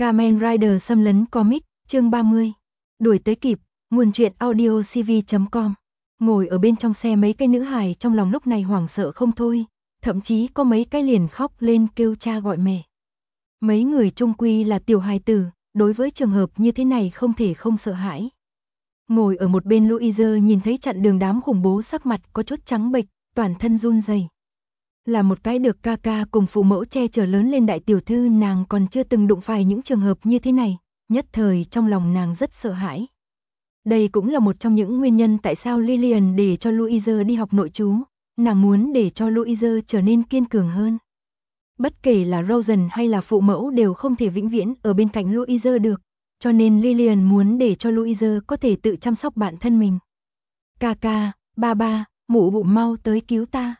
Kamen Rider xâm lấn comic, chương 30. Đuổi tới kịp, nguồn truyện audio cv.com. Ngồi ở bên trong xe mấy cái nữ hài trong lòng lúc này hoảng sợ không thôi, thậm chí có mấy cái liền khóc lên kêu cha gọi mẹ. Mấy người chung quy là tiểu hài tử, đối với trường hợp như thế này không thể không sợ hãi. Ngồi ở một bên Louise nhìn thấy chặn đường đám khủng bố sắc mặt có chút trắng bệch, toàn thân run rẩy. Là một cái được ca ca cùng phụ mẫu che chở lớn lên đại tiểu thư, nàng còn chưa từng đụng phải những trường hợp như thế này, nhất thời trong lòng nàng rất sợ hãi. Đây cũng là một trong những nguyên nhân tại sao Lillian để cho Louise đi học nội trú, nàng muốn để cho Louise trở nên kiên cường hơn. Bất kể là Rosen hay là phụ mẫu đều không thể vĩnh viễn ở bên cạnh Louise được, cho nên Lillian muốn để cho Louise có thể tự chăm sóc bản thân mình. Ca, ba, mụ bụng mau tới cứu ta.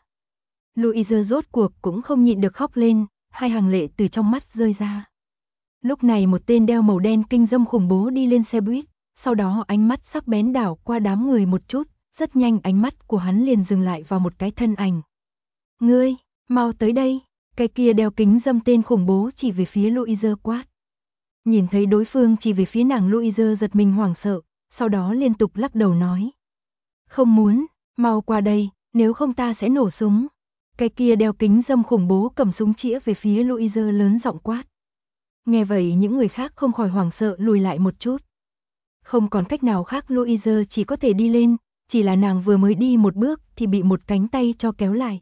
Louise rốt cuộc cũng không nhịn được khóc lên, hai hàng lệ từ trong mắt rơi ra. Lúc này một tên đeo màu đen kinh dâm khủng bố đi lên xe buýt, sau đó ánh mắt sắc bén đảo qua đám người một chút, rất nhanh ánh mắt của hắn liền dừng lại vào một cái thân ảnh. Ngươi, mau tới đây, cái kia đeo kính dâm tên khủng bố chỉ về phía Louise quát. Nhìn thấy đối phương chỉ về phía nàng, Louise giật mình hoảng sợ, sau đó liên tục lắc đầu nói. Không muốn, mau qua đây, nếu không ta sẽ nổ súng. Cái kia đeo kính dâm khủng bố cầm súng chĩa về phía Louise lớn giọng quát. Nghe vậy những người khác không khỏi hoảng sợ lùi lại một chút. Không còn cách nào khác, Louise chỉ có thể đi lên, chỉ là nàng vừa mới đi một bước thì bị một cánh tay cho kéo lại.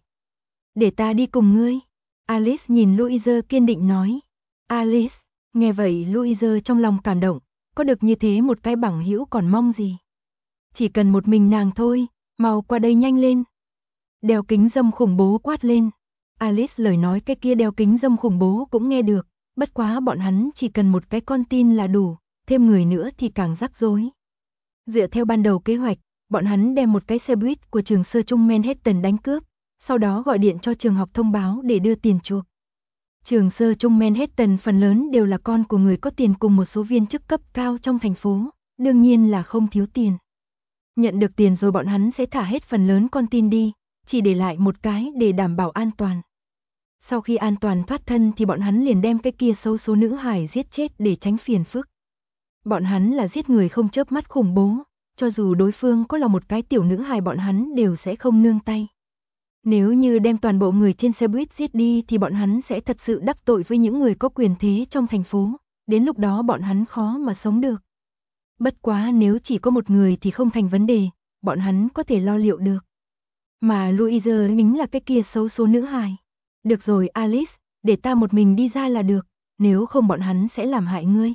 Để ta đi cùng ngươi. Alice nhìn Louise kiên định nói. Alice, nghe vậy Louise trong lòng cảm động, có được như thế một cái bằng hữu còn mong gì. Chỉ cần một mình nàng thôi, mau qua đây nhanh lên. Đeo kính dâm khủng bố quát lên. Alice lời nói cái kia đeo kính dâm khủng bố cũng nghe được, bất quá bọn hắn chỉ cần một cái con tin là đủ, thêm người nữa thì càng rắc rối. Dựa theo ban đầu kế hoạch, bọn hắn đem một cái xe buýt của trường sơ trung Manhattan đánh cướp, sau đó gọi điện cho trường học thông báo để đưa tiền chuộc. Trường sơ trung Manhattan phần lớn đều là con của người có tiền cùng một số viên chức cấp cao trong thành phố, đương nhiên là không thiếu tiền. Nhận được tiền rồi bọn hắn sẽ thả hết phần lớn con tin đi, chỉ để lại một cái để đảm bảo an toàn. Sau khi an toàn thoát thân thì bọn hắn liền đem cái kia xấu số nữ hài giết chết để tránh phiền phức. Bọn hắn là giết người không chớp mắt khủng bố, cho dù đối phương có là một cái tiểu nữ hài bọn hắn đều sẽ không nương tay. Nếu như đem toàn bộ người trên xe buýt giết đi thì bọn hắn sẽ thật sự đắc tội với những người có quyền thế trong thành phố, đến lúc đó bọn hắn khó mà sống được. Bất quá nếu chỉ có một người thì không thành vấn đề, bọn hắn có thể lo liệu được. Mà Louise chính là cái kia xấu số nữ hài. Được rồi Alice, để ta một mình đi ra là được, nếu không bọn hắn sẽ làm hại ngươi.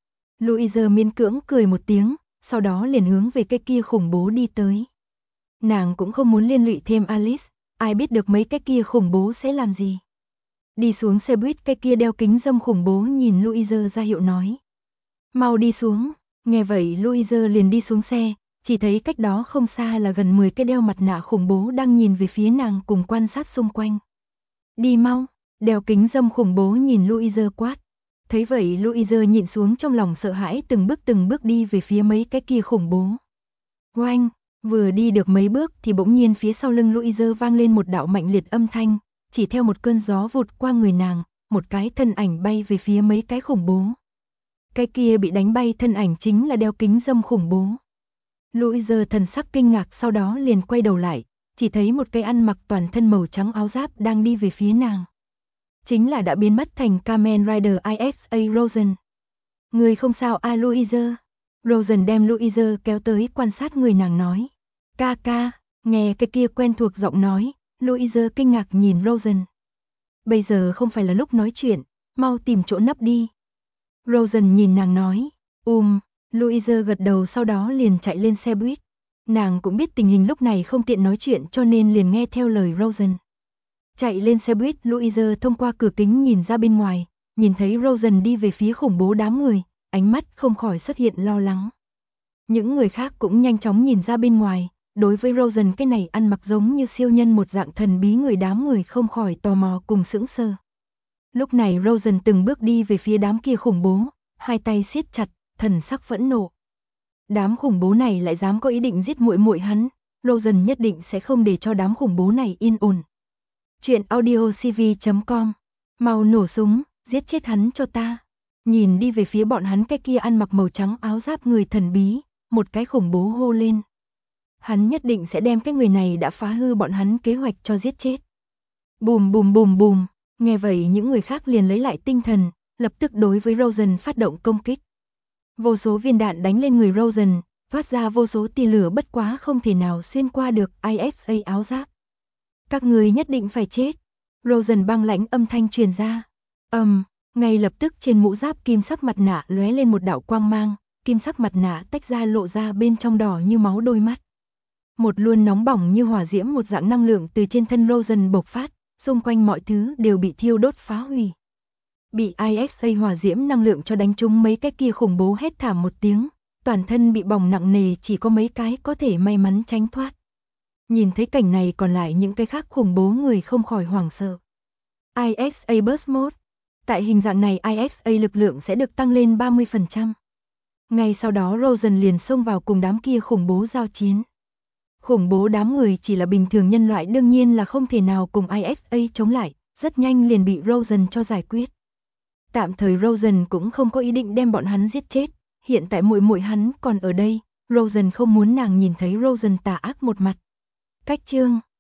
Louise miễn cưỡng cười một tiếng, sau đó liền hướng về cái kia khủng bố đi tới. Nàng cũng không muốn liên lụy thêm Alice, ai biết được mấy cái kia khủng bố sẽ làm gì. Đi xuống xe buýt, cái kia đeo kính dâm khủng bố nhìn Louise ra hiệu nói. Mau đi xuống, nghe vậy Louise liền đi xuống xe, chỉ thấy cách đó không xa là gần 10 cái đeo mặt nạ khủng bố đang nhìn về phía nàng cùng quan sát xung quanh. Đi mau, đeo kính dâm khủng bố nhìn Louise quát. Thấy vậy Louise nhịn xuống trong lòng sợ hãi, từng bước đi về phía mấy cái kia khủng bố. Oanh, vừa đi được mấy bước thì bỗng nhiên phía sau lưng Louise vang lên một đạo mạnh liệt âm thanh, chỉ theo một cơn gió vụt qua người nàng, một cái thân ảnh bay về phía mấy cái khủng bố. Cái kia bị đánh bay thân ảnh chính là đeo kính dâm khủng bố. Louise thần sắc kinh ngạc, sau đó liền quay đầu lại, chỉ thấy một cái ăn mặc toàn thân màu trắng áo giáp đang đi về phía nàng. Chính là đã biến mất thành Kamen Rider ISA Rosen. Người không sao à Louise? Rosen đem Louise kéo tới quan sát người nàng nói. Ca, nghe cái kia quen thuộc giọng nói, Louise kinh ngạc nhìn Rosen. Bây giờ không phải là lúc nói chuyện, mau tìm chỗ nấp đi. Rosen nhìn nàng nói. Louise gật đầu, sau đó liền chạy lên xe buýt. Nàng cũng biết tình hình lúc này không tiện nói chuyện cho nên liền nghe theo lời Rosen. Chạy lên xe buýt, Louise thông qua cửa kính nhìn ra bên ngoài, nhìn thấy Rosen đi về phía khủng bố đám người, ánh mắt không khỏi xuất hiện lo lắng. Những người khác cũng nhanh chóng nhìn ra bên ngoài, đối với Rosen cái này ăn mặc giống như siêu nhân một dạng thần bí người, đám người không khỏi tò mò cùng sững sờ. Lúc này Rosen từng bước đi về phía đám kia khủng bố, hai tay siết chặt, thần sắc phẫn nộ. Đám khủng bố này lại dám có ý định giết muội muội hắn, Rosen nhất định sẽ không để cho đám khủng bố này yên ổn. Chuyện audio cv.com. Mau nổ súng, giết chết hắn cho ta. Nhìn đi về phía bọn hắn, cái kia ăn mặc màu trắng áo giáp người thần bí, một cái khủng bố hô lên. Hắn nhất định sẽ đem cái người này đã phá hư bọn hắn kế hoạch cho giết chết. Bùm bùm bùm bùm, nghe vậy những người khác liền lấy lại tinh thần, lập tức đối với Rosen phát động công kích. Vô số viên đạn đánh lên người Rosen, phát ra vô số tia lửa bất quá không thể nào xuyên qua được ISA áo giáp. Các người nhất định phải chết. Rosen băng lãnh âm thanh truyền ra. Ngay lập tức trên mũ giáp kim sắc mặt nạ lóe lên một đạo quang mang, kim sắc mặt nạ tách ra lộ ra bên trong đỏ như máu đôi mắt. Một luồng nóng bỏng như hỏa diễm, một dạng năng lượng từ trên thân Rosen bộc phát, xung quanh mọi thứ đều bị thiêu đốt phá hủy. Bị ISA hỏa diễm năng lượng cho đánh trúng mấy cái kia khủng bố hét thảm một tiếng, toàn thân bị bỏng nặng nề, chỉ có mấy cái có thể may mắn tránh thoát. Nhìn thấy cảnh này còn lại những cái khác khủng bố người không khỏi hoảng sợ. ISA Burst Mode. Tại hình dạng này ISA lực lượng sẽ được tăng lên 30%. Ngay sau đó Rosen liền xông vào cùng đám kia khủng bố giao chiến. Khủng bố đám người chỉ là bình thường nhân loại, đương nhiên là không thể nào cùng ISA chống lại, rất nhanh liền bị Rosen cho giải quyết. Tạm thời Rosen cũng không có ý định đem bọn hắn giết chết, hiện tại muội muội hắn còn ở đây, Rosen không muốn nàng nhìn thấy Rosen tà ác một mặt. Cách chương